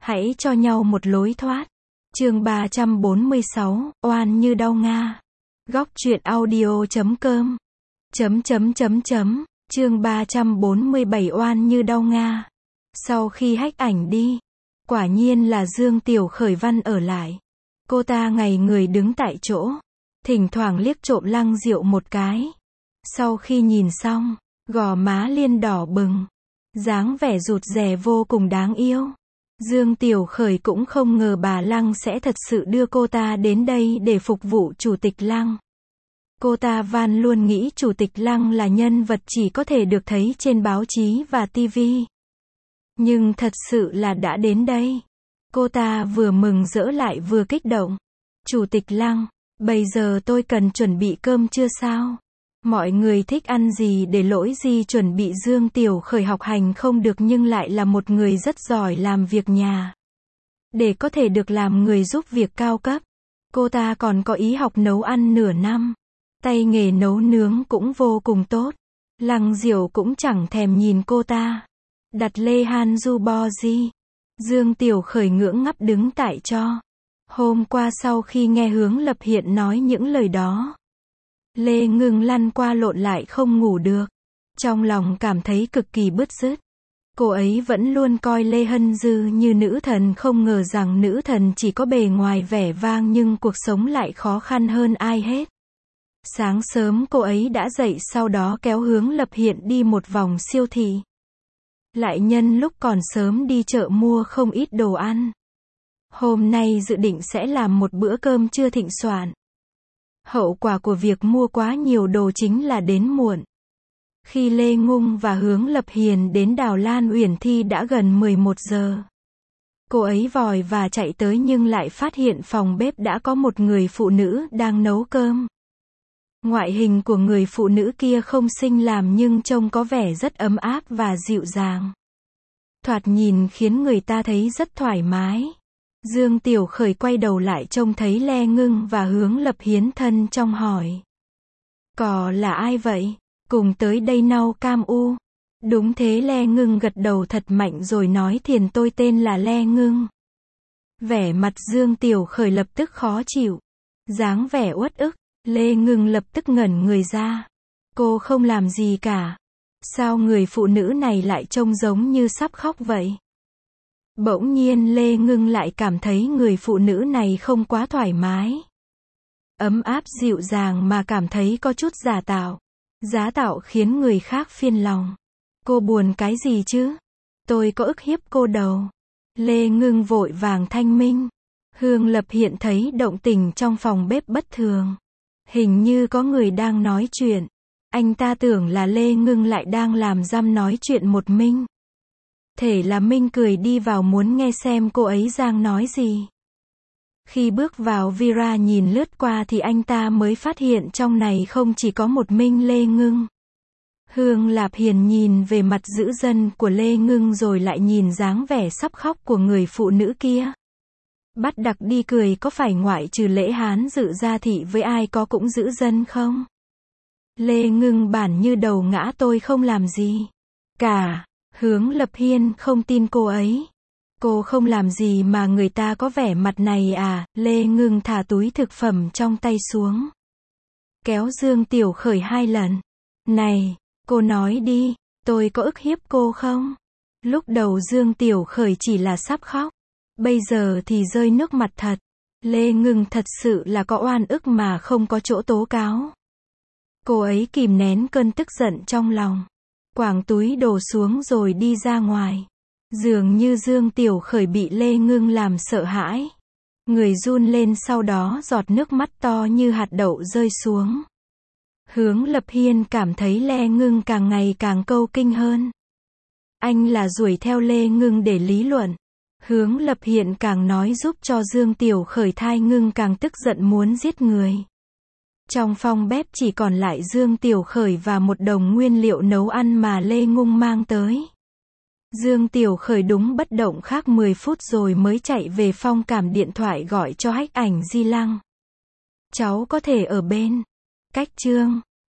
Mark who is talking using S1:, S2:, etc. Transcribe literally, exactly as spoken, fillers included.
S1: Hãy cho nhau một lối thoát. Chương ba trăm bốn mươi sáu, oan như đau Nga. Góc truyện audio chấm com. Chấm chấm chấm chấm. Chương ba trăm bốn mươi bảy oan như đau Nga. Sau khi hack ảnh đi, quả nhiên là Dương Tiểu Khởi Văn ở lại. Cô ta ngày người đứng tại chỗ, thỉnh thoảng liếc trộm Lăng Diệu một cái. Sau khi nhìn xong, gò má Liên đỏ bừng, dáng vẻ rụt rè vô cùng đáng yêu. Dương Tiểu Khởi cũng không ngờ bà Lăng sẽ thật sự đưa cô ta đến đây để phục vụ Chủ tịch Lăng. Cô ta van luôn nghĩ Chủ tịch Lăng là nhân vật chỉ có thể được thấy trên báo chí và ti vi. Nhưng thật sự là đã đến đây. Cô ta vừa mừng rỡ lại vừa kích động. Chủ tịch Lăng, bây giờ tôi cần chuẩn bị cơm trưa sao? Mọi người thích ăn gì để lỗi gì chuẩn bị. Dương Tiểu Khởi học hành không được nhưng lại là một người rất giỏi làm việc nhà. Để có thể được làm người giúp việc cao cấp, cô ta còn có ý học nấu ăn nửa năm. Tay nghề nấu nướng cũng vô cùng tốt. Lăng Diệu cũng chẳng thèm nhìn cô ta. Đặt Lê Han Du Bo Di. Dương Tiểu Khởi ngưỡng ngắp đứng tại cho. Hôm qua sau khi nghe Hướng Lập Hiện nói những lời đó, Lê Ngưng lăn qua lộn lại không ngủ được. Trong lòng cảm thấy cực kỳ bứt rứt. Cô ấy vẫn luôn coi Lê Hân Dư như nữ thần, không ngờ rằng nữ thần chỉ có bề ngoài vẻ vang nhưng cuộc sống lại khó khăn hơn ai hết. Sáng sớm cô ấy đã dậy, sau đó kéo Hướng Lập Hiện đi một vòng siêu thị. Lại nhân lúc còn sớm đi chợ mua không ít đồ ăn. Hôm nay dự định sẽ làm một bữa cơm trưa thịnh soạn. Hậu quả của việc mua quá nhiều đồ chính là đến muộn. Khi Lê Ngung và Hướng Lập Hiền đến Đào Lan Uyển Thi đã gần mười một giờ. Cô ấy vòi và chạy tới nhưng lại phát hiện phòng bếp đã có một người phụ nữ đang nấu cơm. Ngoại hình của người phụ nữ kia không xinh làm nhưng trông có vẻ rất ấm áp và dịu dàng. Thoạt nhìn khiến người ta thấy rất thoải mái. Dương Tiểu Khởi quay đầu lại trông thấy Lê Ngưng và Hướng Lập Hiến thân trong hỏi. Có là ai vậy? Cùng tới đây nau cam u. Đúng thế, Lê Ngưng gật đầu thật mạnh rồi nói thiền tôi tên là Lê Ngưng. Vẻ mặt Dương Tiểu Khởi lập tức khó chịu. Dáng vẻ uất ức. Lê Ngưng lập tức ngẩn người ra. Cô không làm gì cả. Sao người phụ nữ này lại trông giống như sắp khóc vậy? Bỗng nhiên Lê Ngưng lại cảm thấy người phụ nữ này không quá thoải mái. Ấm áp dịu dàng mà cảm thấy có chút giả tạo. Giá tạo khiến người khác phiền lòng. Cô buồn cái gì chứ? Tôi có ức hiếp cô đâu. Lê Ngưng vội vàng thanh minh. Hướng Lập Hiện thấy động tình trong phòng bếp bất thường. Hình như có người đang nói chuyện. Anh ta tưởng là Lê Ngưng lại đang làm răm nói chuyện một mình. Thể là Minh cười đi vào muốn nghe xem cô ấy đang nói gì. Khi bước vào Vira nhìn lướt qua thì anh ta mới phát hiện trong này không chỉ có một mình Lê Ngưng. Hướng Lạp Hiền nhìn về mặt dữ dằn của Lê Ngưng rồi lại nhìn dáng vẻ sắp khóc của người phụ nữ kia. Bắt đặc đi cười, có phải ngoại trừ Lễ Hán Dự ra thị với ai có cũng dữ dằn không? Lê Ngưng bản như đầu ngã, tôi không làm gì cả. Hướng Lập Hiên không tin cô ấy. Cô không làm gì mà người ta có vẻ mặt này à? Lê Ngưng thả túi thực phẩm trong tay xuống. Kéo Dương Tiểu Khởi hai lần. Này, cô nói đi, tôi có ức hiếp cô không? Lúc đầu Dương Tiểu Khởi chỉ là sắp khóc. Bây giờ thì rơi nước mặt thật. Lê Ngưng thật sự là có oan ức mà không có chỗ tố cáo. Cô ấy kìm nén cơn tức giận trong lòng. Quàng túi đồ xuống rồi đi ra ngoài. Dường như Dương Tiểu Khởi bị Lê Ngưng làm sợ hãi. Người run lên, sau đó giọt nước mắt to như hạt đậu rơi xuống. Hướng Lập Hiên cảm thấy Lê Ngưng càng ngày càng câu kinh hơn. Anh là đuổi theo Lê Ngưng để lý luận. Hướng Lập Hiện càng nói giúp cho Dương Tiểu Khởi thai ngưng càng tức giận muốn giết người. Trong phòng bếp chỉ còn lại Dương Tiểu Khởi và một đống nguyên liệu nấu ăn mà Lê Ngung mang tới. Dương Tiểu Khởi đúng bất động khác mười phút rồi mới chạy về phòng cảm điện thoại gọi cho Hách Ảnh Di Lăng. Cháu có thể ở bên. Cách chương